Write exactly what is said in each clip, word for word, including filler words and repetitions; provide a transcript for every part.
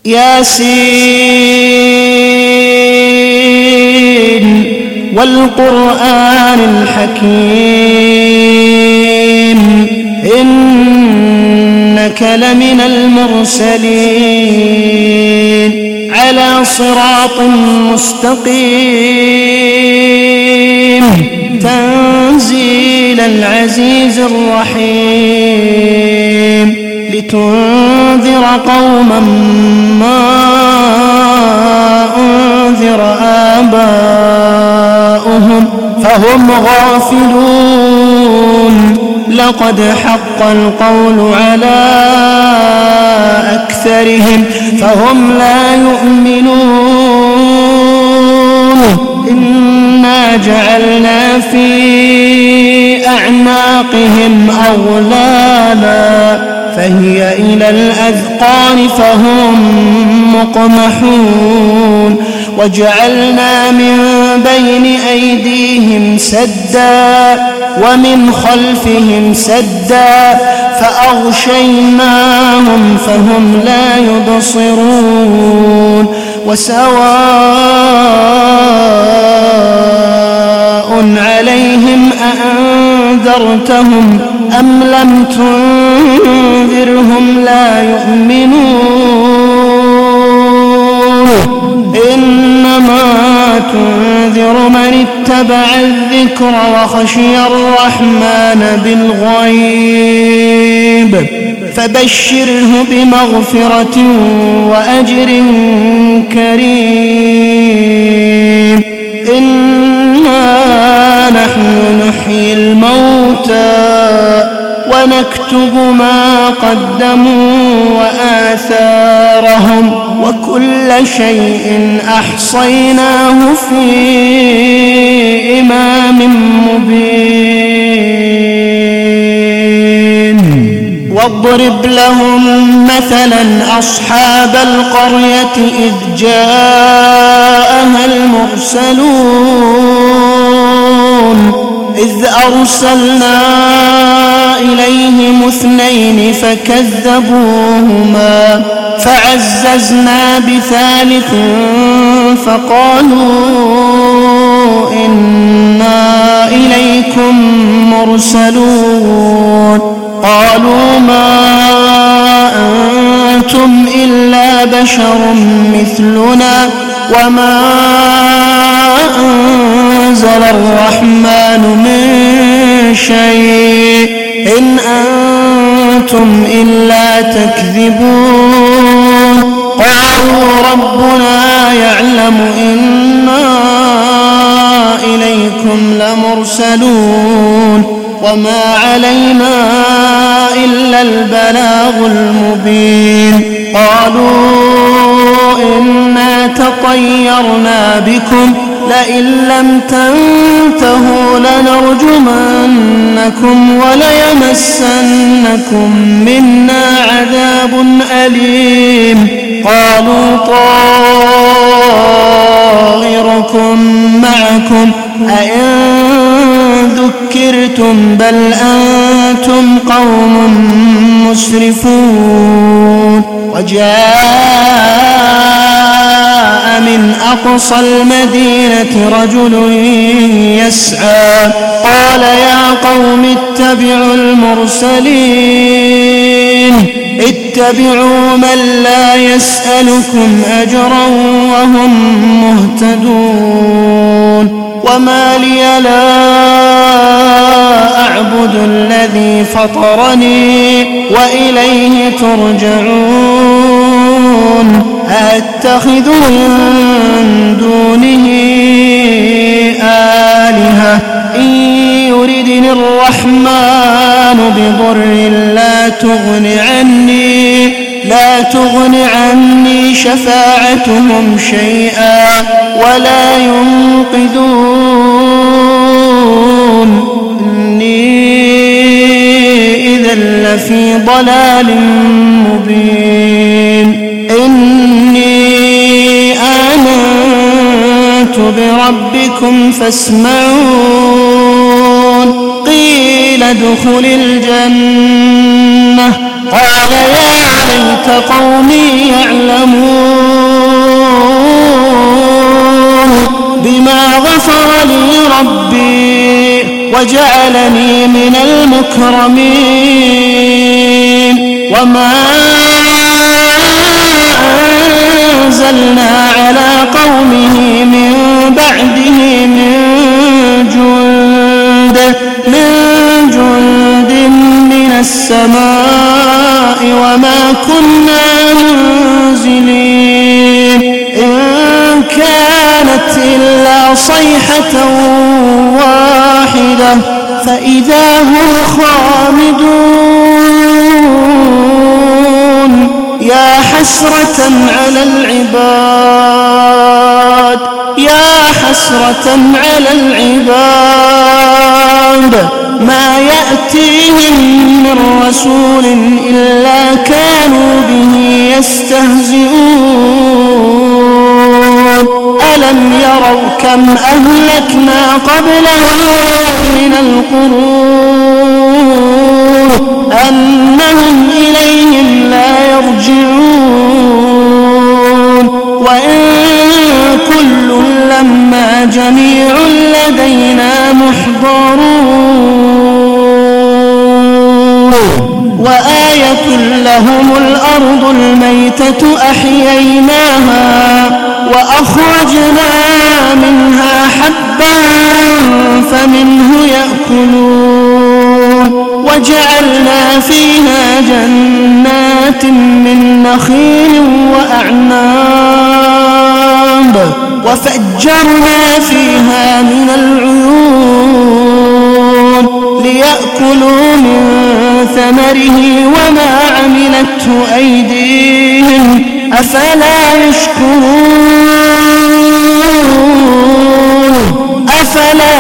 ياسين والقرآن الحكيم إنك لمن المرسلين على صراط مستقيم تنزيل العزيز الرحيم لتنذر قوما ما أنذر آباؤهم فهم غافلون لقد حق القول على أكثرهم فهم لا يؤمنون إنا جعلنا في أعناقهم أغلالا فهي إلى الأذقان فهم مقمحون وجعلنا من بين أيديهم سدا ومن خلفهم سدا فأغشيناهم فهم لا يبصرون وسواء عليهم أأنذرتهم أم لم تنذرهم لا يؤمنون إنما تنذر من اتبع الذكر وخشي الرحمن بالغيب فبشره بمغفرة وأجر كريم إنا نحن نحيي الموتى ونكتب ما قدموا وآثارهم وكل شيء أحصيناه في إمام مبين واضرب لهم مثلا أصحاب القرية إذ جاءها المرسلون إذ أرسلنا إليهم اثنين فكذبوهما فعززنا بثالث فقالوا إنا إليكم مرسلون قالوا ما أنتم إلا بشر مثلنا وما أنزل الرحمن من شيء إن أنتم إلا تكذبون قالوا ربنا يعلم إنا إليكم لمرسلون وما علينا إلا البلاغ المبين قالوا إنا تطيرنا بكم لئن لم تنتهوا لنرجمنكم وليمسنكم منا عذاب أليم قالوا طائركم معكم أئن ذكرتم بل أنتم قوم مسرفون وجاء من أقصى المدينة رجل يسعى قال يا قوم اتبعوا المرسلين اتبعوا من لا يسألكم أجرا وهم مهتدون وما لي لا أعبد الذي فطرني وإليه ترجعون أتخذ من دونه آلهة إن يردني الرحمن بضر لا تغن عني لا تغن عني شفاعتهم شيئا ولا ينقذون إني إذا لفي ضلال مبين إني آمنت بربكم فاسمعون قيل ادخل الجنة قال يا ليت قومي يعلمون وجعلني من المكرمين وما أنزلنا على قومه من بعده من جند من جند من السماء وما كنا منزلين إن كانت إلا صيحة واحدة فإذا هم خامدون يا حسرة على العباد يا حسرة على العباد ما يأتيهم من رسول إلا كانوا به يستهزئون ألم يروا كم أهلكنا قبلهم من القرون أنهم إليهم لا يرجعون وإن كل لما جميع لدينا محضرون وآية لهم الأرض الميتة أحييناها وأخرجنا منها حبا فمنه يأكلون وجعلنا فيها جنات من نخيل وأعناب وفجرنا فيها من العيون ليأكلوا من ثمره وما عملته أيديهم أفلا يشكرون أفلا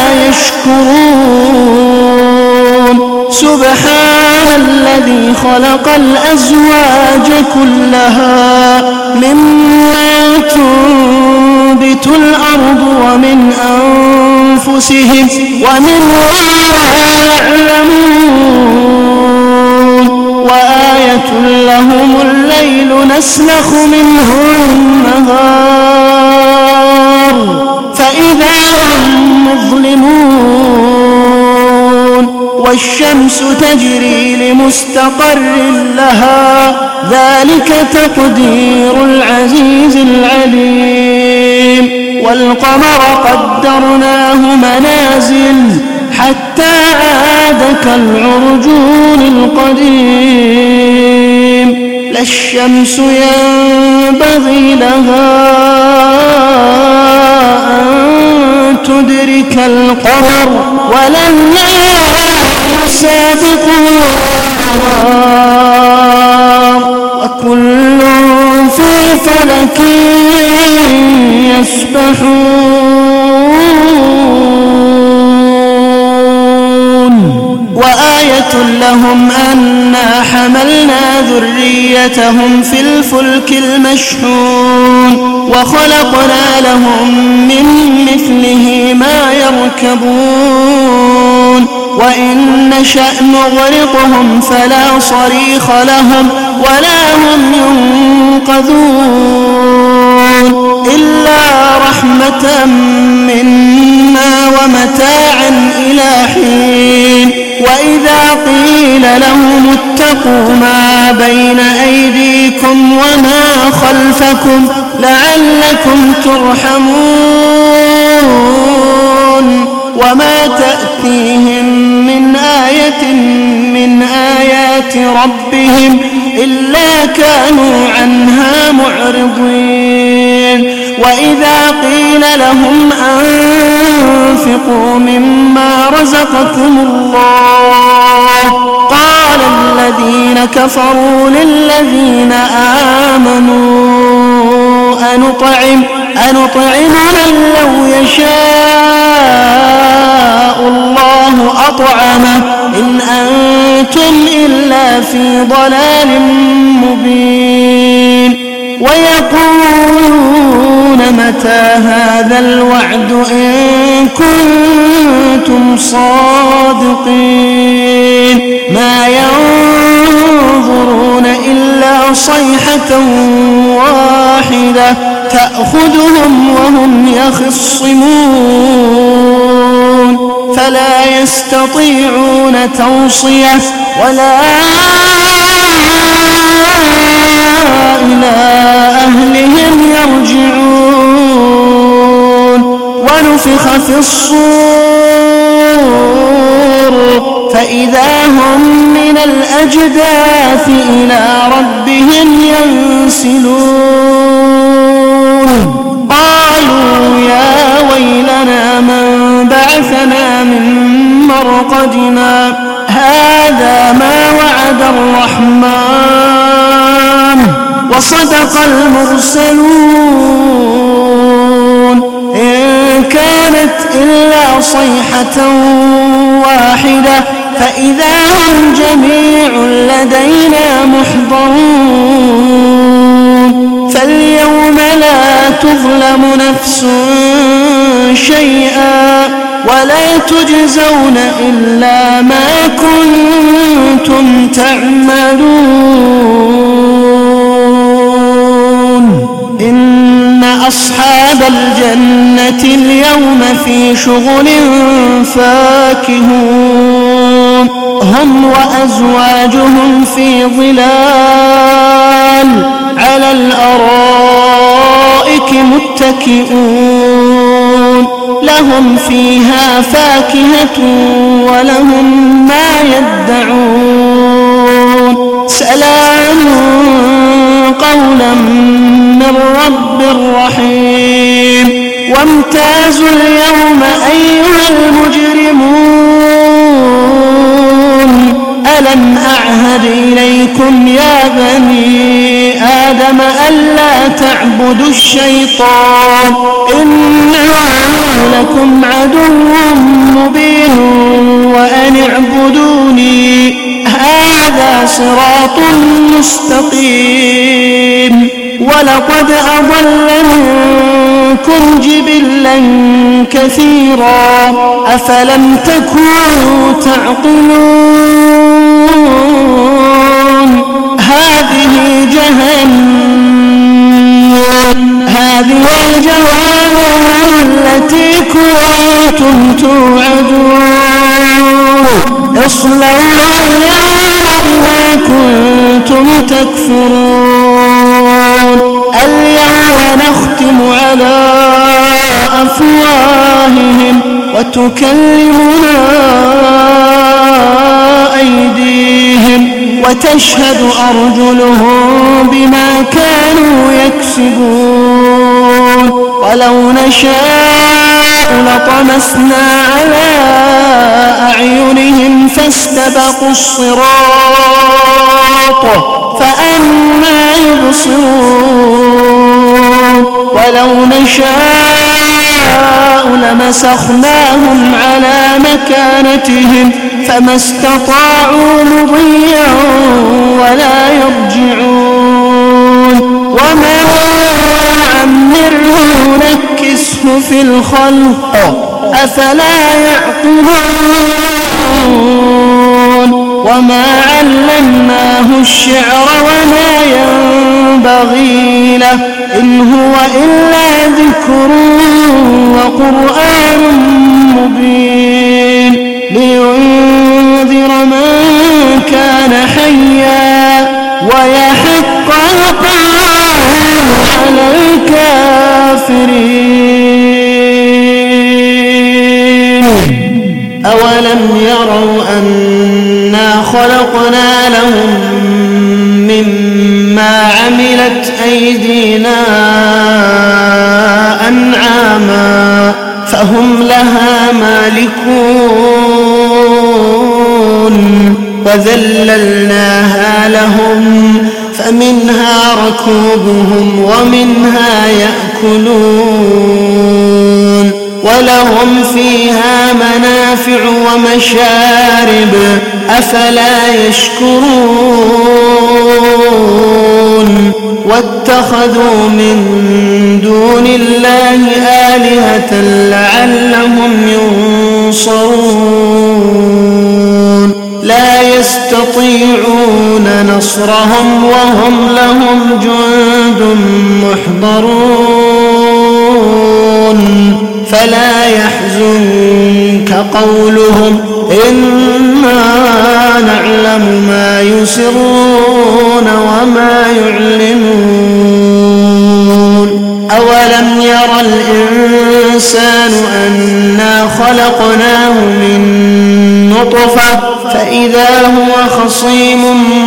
يشكرون سبحان الذي خلق الأزواج كلها مما تنبت الأرض ومن أنفسهم ومما يعلمون وآية لهم الليل نسلخ منه النهار فإذا هم مظلمون والشمس تجري لمستقر لها ذلك تقدير العزيز العليم والقمر قدرناه منازل حتى عاد كالعرجون القديم لا الشمس ينبغي لها أن تدرك القمر ولا الليل سابق النهار وكل في فلك يسبحون وآية لهم أنا حملنا ذريتهم في الفلك المشحون وخلقنا لهم من مثله ما يركبون وإن نشأ نغرقهم فلا صريخ لهم ولا هم ينقذون إلا رحمة منا ومتاعا إلى حين وإذا قيل لهم اتقوا ما بين أيديكم وما خلفكم لعلكم ترحمون وما تأتيهم من آية من آيات ربهم إلا كانوا عنها معرضين وإذا قيل لهم أنفقوا مما رزقكم الله قال الذين كفروا للذين آمنوا أنطعم أنطعم من لو يشاء الله أطعمه إن أنتم إلا في ضلال مبين ويقولون متى هذا الوعد إن كنتم صادقين ما ينظرون إلا صيحة واحدة تأخذهم وهم يخصمون فلا يستطيعون توصية ولا إلى أهلهم يرجعون. ونفخ في الصور فإذا هم من الأجداث إلى ربهم ينسلون. قالوا يا ويلنا من بعثنا من مرقدنا هذا ما وعد الرحمن وصدق المرسلون. إن كانت إلا صيحة واحدة فإذا هم جميع لدينا محضرون. فاليوم لا تظلم نفس شيئا ولا تجزون إلا ما كنتم تعملون. إن أصحاب الجنة اليوم في شغل فاكهون هم وأزواجهم في ظلال على الأرائك متكئون لهم فيها فاكهة ولهم ما يدعون. سلام قولا من رب رحيم. وامتازوا اليوم أيها المجرمون ألم أعهد إليكم يا بني آدم ألا تعبدوا الشيطان إنه لكم عدو مبين وأن اعبدوني هذا صراط مستقيم. ولقد أضل منكم جبلا كثيرا أفلم تكونوا تعقلون. هذه جهنم هذه الجهنم التي كنتم توعدون اصلوها بما كنتم تكفرون. اليوم نختم على أفواههم وتكلمنا أيديهم وتشهد أرجلهم بما كانوا يكسبون. ولو نشاء لطمسنا على أعينهم فاستبقوا الصراط فأنى يبصرون. ولو نشاء لمسخناهم على مكانتهم فما استطاعوا مضيا ولا يرجعون. وما نعمره نكسه في الخلق أفلا يعقلون. وما علمناه الشعر وما ينبغي له إن هو إلا ذكر وقرآن مبين لينذر من كان حيا ويحق القول على الكافرين. أولم يروا أنا خلقنا لهم مما عملت أيدينا أنعاما فهم لها مالكون وذللناها لهم فمنها ركوبهم ومنها يأكلون ولهم فيها منافع ومشارب أفلا يشكرون. واتخذوا من دون الله آلهة لعلهم ينصرون لا يستطيعون نصرهم وهم لهم جند محضرون. فلا يحزنك كقولهم إنا نعلم ما يسرون وما يعلنون أولم ير الإنسان أنا خلقناه من نطفة فإذا هو خصيم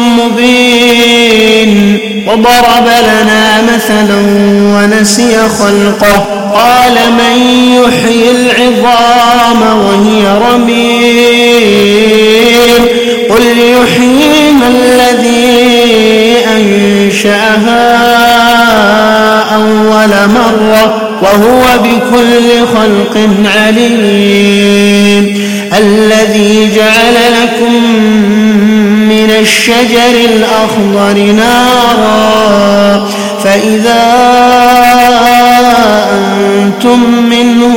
مبين وضرب لنا مثلا ونسي خلقه قال من يحيي العظام وهي رميم قل يحييها الذي أنشأها أول مرة وهو بكل خلق عليم الذي جعل لكم من الشجر الأخضر نارا فإذا أنتم منه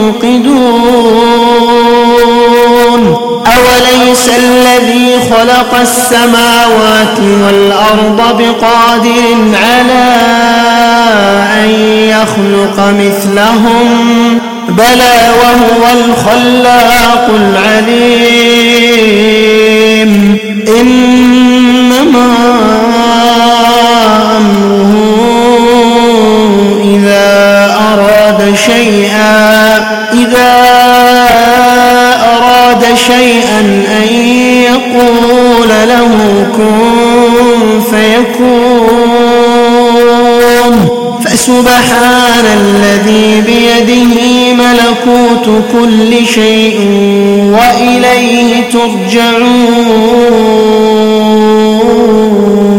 توقدون أوليس الذي خلق السماوات والأرض بقادر على أن يخلق مثلهم بلى وهو الخلاق العليم إنما أمره إذا أراد شيئا إذا أراد شيئا أن يقول له كن فيكون فسبحان الذي بيده ملكوت كل شيء وإليه ترجعون.